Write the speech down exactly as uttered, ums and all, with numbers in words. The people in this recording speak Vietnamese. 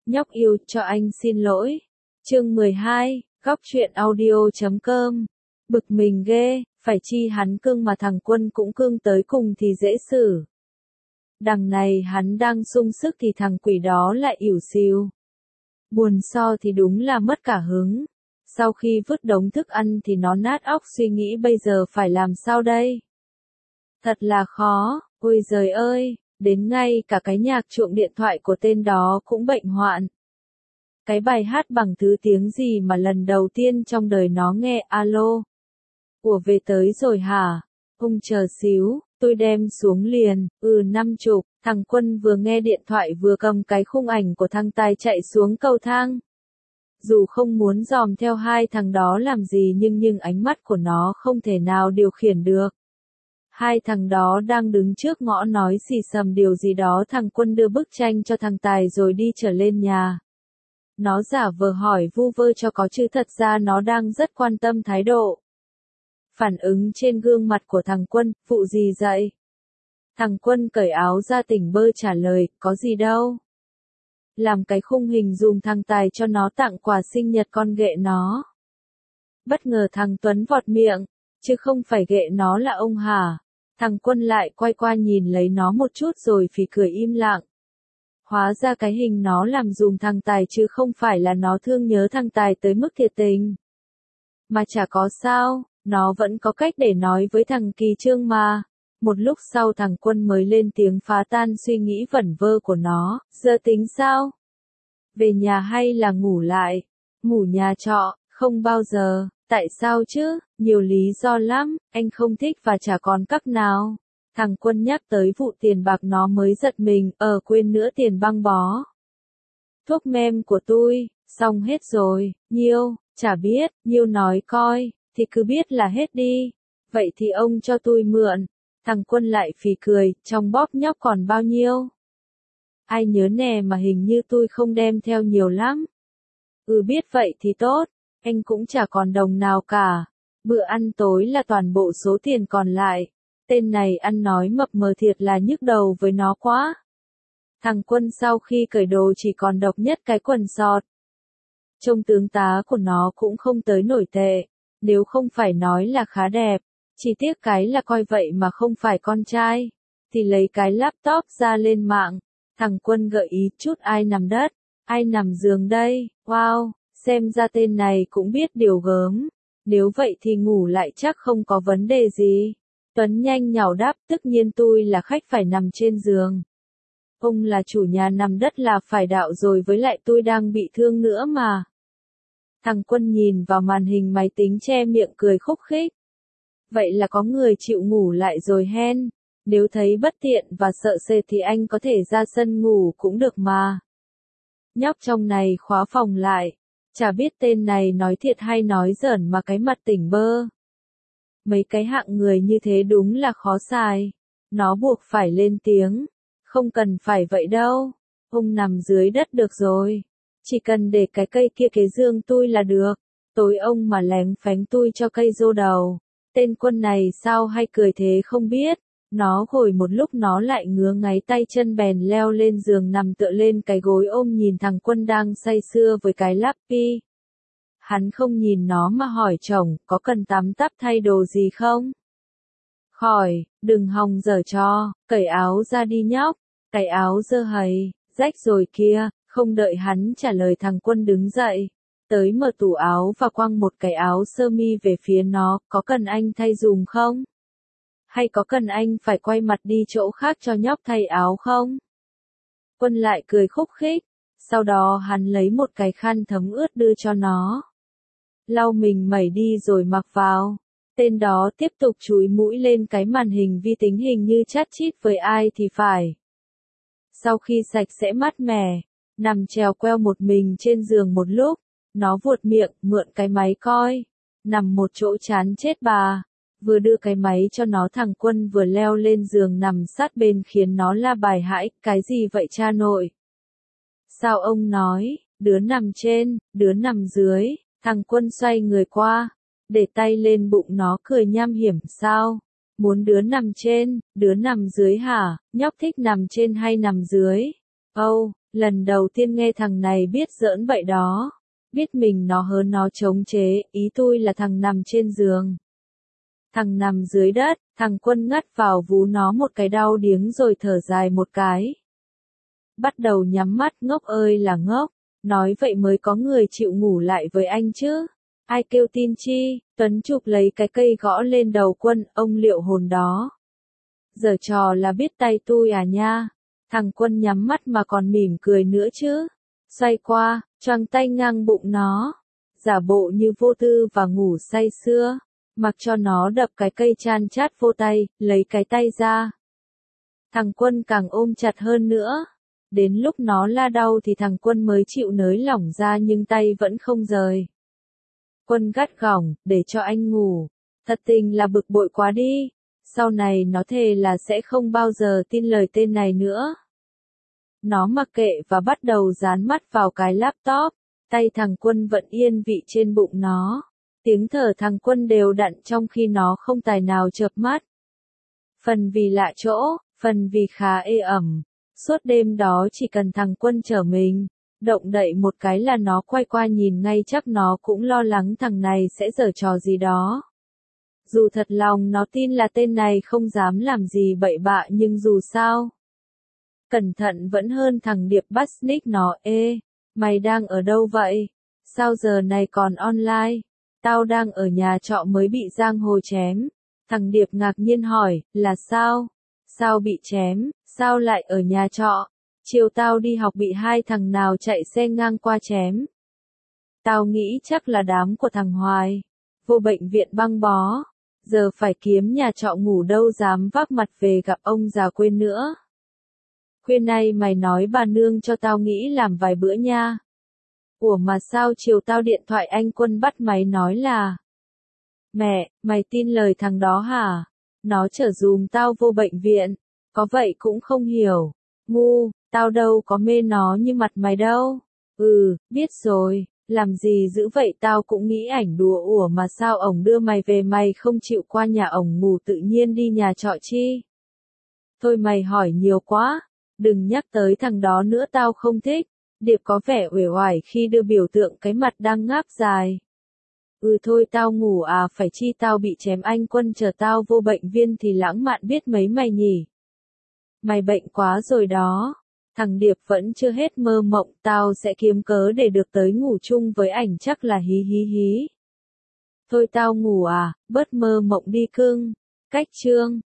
Nhóc yêu, cho anh xin lỗi. Chương mười hai, góc truyện audio chấm com. Bực mình ghê, phải chi hắn cưng mà thằng Quân cũng cưng tới cùng thì dễ xử. Đằng này hắn đang sung sức thì thằng quỷ đó lại ỉu xìu. Buồn so thì đúng là mất cả hứng. Sau khi vứt đống thức ăn thì nó nát óc suy nghĩ bây giờ phải làm sao đây. Thật là khó, ôi giời ơi, đến ngay cả cái nhạc chuộng điện thoại của tên đó cũng bệnh hoạn. Cái bài hát bằng thứ tiếng gì mà lần đầu tiên trong đời nó nghe alo. Ủa về tới rồi hả? Ông chờ xíu, tôi đem xuống liền, ừ năm chục, thằng Quân vừa nghe điện thoại vừa cầm cái khung ảnh của thằng Tài chạy xuống cầu thang. Dù không muốn dòm theo hai thằng đó làm gì nhưng nhưng ánh mắt của nó không thể nào điều khiển được. Hai thằng đó đang đứng trước ngõ nói xì xầm điều gì đó, thằng Quân đưa bức tranh cho thằng Tài rồi đi trở lên nhà. Nó giả vờ hỏi vu vơ cho có chứ thật ra nó đang rất quan tâm thái độ. Phản ứng trên gương mặt của thằng Quân, vụ gì vậy? Thằng Quân cởi áo ra tỉnh bơ trả lời, có gì đâu. Làm cái khung hình dùm thằng Tài cho nó tặng quà sinh nhật con ghệ nó. Bất ngờ thằng Tuấn vọt miệng, chứ không phải ghệ nó là ông hả? Thằng Quân lại quay qua nhìn lấy nó một chút rồi phì cười im lặng. Hóa ra cái hình nó làm dùm thằng Tài chứ không phải là nó thương nhớ thằng Tài tới mức thiệt tình. Mà chả có sao, nó vẫn có cách để nói với thằng Kỳ Trương mà. Một lúc sau thằng Quân mới lên tiếng phá tan suy nghĩ vẩn vơ của nó, giờ tính sao? Về nhà hay là ngủ lại? Ngủ nhà trọ, không bao giờ, tại sao chứ? Nhiều lý do lắm, anh không thích và chả còn cách nào. Thằng Quân nhắc tới vụ tiền bạc nó mới giật mình, ờ quên nữa tiền băng bó. Thuốc mem của tôi, xong hết rồi, Nhiêu, chả biết, Nhiêu nói coi, thì cứ biết là hết đi. Vậy thì ông cho tôi mượn. Thằng Quân lại phì cười, trong bóp nhóc còn bao nhiêu? Ai nhớ nè mà hình như tôi không đem theo nhiều lắm. Ừ biết vậy thì tốt, anh cũng chả còn đồng nào cả. Bữa ăn tối là toàn bộ số tiền còn lại. Tên này ăn nói mập mờ thiệt là nhức đầu với nó quá. Thằng Quân sau khi cởi đồ chỉ còn độc nhất cái quần sọt. Trông tướng tá của nó cũng không tới nổi tệ, nếu không phải nói là khá đẹp. Chỉ tiếc cái là coi vậy mà không phải con trai, thì lấy cái laptop ra lên mạng. Thằng Quân gợi ý chút ai nằm đất, ai nằm giường đây, wow, xem ra tên này cũng biết điều gớm. Nếu vậy thì ngủ lại chắc không có vấn đề gì. Tuấn nhanh nhảu đáp, tất nhiên tôi là khách phải nằm trên giường. Ông là chủ nhà nằm đất là phải đạo rồi, với lại tôi đang bị thương nữa mà. Thằng Quân nhìn vào màn hình máy tính che miệng cười khúc khích. Vậy là có người chịu ngủ lại rồi hen. Nếu thấy bất tiện và sợ sệt thì anh có thể ra sân ngủ cũng được mà. Nhóc trong này khóa phòng lại. Chả biết tên này nói thiệt hay nói giỡn mà cái mặt tỉnh bơ. Mấy cái hạng người như thế đúng là khó xài. Nó buộc phải lên tiếng. Không cần phải vậy đâu. Ông nằm dưới đất được rồi. Chỉ cần để cái cây kia kế giường tôi là được. Tối ông mà lén phánh tôi cho cây rô đầu. Tên Quân này sao hay cười thế không biết. Nó ngồi một lúc nó lại ngứa ngáy tay chân bèn leo lên giường nằm tựa lên cái gối ôm nhìn thằng Quân đang say sưa với cái laptop. Hắn không nhìn nó mà hỏi chồng, có cần tắm tắp thay đồ gì không? Khỏi, đừng hòng giở cho, cởi áo ra đi nhóc, cái áo dơ hầy, rách rồi kia. Không đợi hắn trả lời thằng Quân đứng dậy, tới mở tủ áo và quăng một cái áo sơ mi về phía nó, có cần anh thay dùm không? Hay có cần anh phải quay mặt đi chỗ khác cho nhóc thay áo không? Quân lại cười khúc khích, sau đó hắn lấy một cái khăn thấm ướt đưa cho nó. Lau mình mẩy đi rồi mặc vào. Tên đó tiếp tục chúi mũi lên cái màn hình vi tính hình như chat chít với ai thì phải. Sau khi sạch sẽ mát mẻ, nằm trèo queo một mình trên giường một lúc, nó vuột miệng, mượn cái máy coi. Nằm một chỗ chán chết bà. Vừa đưa cái máy cho nó thằng Quân vừa leo lên giường nằm sát bên khiến nó la bài hãi, cái gì vậy cha nội? Sao ông nói, đứa nằm trên, đứa nằm dưới, thằng Quân xoay người qua, để tay lên bụng nó cười nham hiểm, sao? Muốn đứa nằm trên, đứa nằm dưới hả? Nhóc thích nằm trên hay nằm dưới? Âu, oh, Lần đầu tiên nghe thằng này biết giỡn vậy đó. Biết mình nó hớn nó chống chế, ý tôi là thằng nằm trên giường. Thằng nằm dưới đất, thằng Quân ngắt vào vú nó một cái đau điếng rồi thở dài một cái. Bắt đầu nhắm mắt, ngốc ơi là ngốc, nói vậy mới có người chịu ngủ lại với anh chứ. Ai kêu tin chi, Tuấn chụp lấy cái cây gõ lên đầu Quân, ông liệu hồn đó. Giờ trò là biết tay tôi à nha. Thằng Quân nhắm mắt mà còn mỉm cười nữa chứ. Xoay qua, choàng tay ngang bụng nó. Giả bộ như vô tư và ngủ say sưa. Mặc cho nó đập cái cây chan chát vô tay, lấy cái tay ra. Thằng Quân càng ôm chặt hơn nữa. Đến lúc nó la đau thì thằng Quân mới chịu nới lỏng ra nhưng tay vẫn không rời. Quân gắt gỏng, để cho anh ngủ. Thật tình là bực bội quá đi. Sau này nó thề là sẽ không bao giờ tin lời tên này nữa. Nó mặc kệ và bắt đầu dán mắt vào cái laptop. Tay thằng Quân vẫn yên vị trên bụng nó. Tiếng thở thằng Quân đều đặn trong khi nó không tài nào chợp mắt. Phần vì lạ chỗ, phần vì khá ê ẩm. Suốt đêm đó chỉ cần thằng Quân chở mình, động đậy một cái là nó quay qua nhìn ngay, chắc nó cũng lo lắng thằng này sẽ giở trò gì đó. Dù thật lòng nó tin là tên này không dám làm gì bậy bạ nhưng dù sao. Cẩn thận vẫn hơn thằng Điệp bắt snick nó. Ê, mày đang ở đâu vậy? Sao giờ này còn online? Tao đang ở nhà trọ mới bị giang hồ chém. Thằng Điệp ngạc nhiên hỏi, là sao? Sao bị chém, sao lại ở nhà trọ? Chiều tao đi học bị hai thằng nào chạy xe ngang qua chém. Tao nghĩ chắc là đám của thằng Hoài. Vô bệnh viện băng bó. Giờ phải kiếm nhà trọ ngủ đâu dám vác mặt về gặp ông già quên nữa. Khuya nay mày nói bà nương cho tao nghĩ làm vài bữa nha. Ủa mà sao chiều tao điện thoại anh Quân bắt máy nói là. Mẹ, mày tin lời thằng đó hả? Nó chở dùm tao vô bệnh viện. Có vậy cũng không hiểu. Ngu, tao đâu có mê nó như mặt mày đâu. Ừ, biết rồi. Làm gì dữ vậy, tao cũng nghĩ ảnh đùa. Ủa mà sao ổng đưa mày về mày không chịu qua nhà ổng ngủ tự nhiên đi nhà trọ chi? Thôi mày hỏi nhiều quá. Đừng nhắc tới thằng đó nữa, tao không thích. Điệp có vẻ uể oải khi đưa biểu tượng cái mặt đang ngáp dài. Ừ thôi tao ngủ à, phải chi tao bị chém anh Quân chờ tao vô bệnh viện thì lãng mạn biết mấy mày nhỉ. Mày bệnh quá rồi đó. Thằng Điệp vẫn chưa hết mơ mộng, tao sẽ kiếm cớ để được tới ngủ chung với ảnh chắc là hí hí hí. Thôi tao ngủ à, bớt mơ mộng đi cưng. Cách chương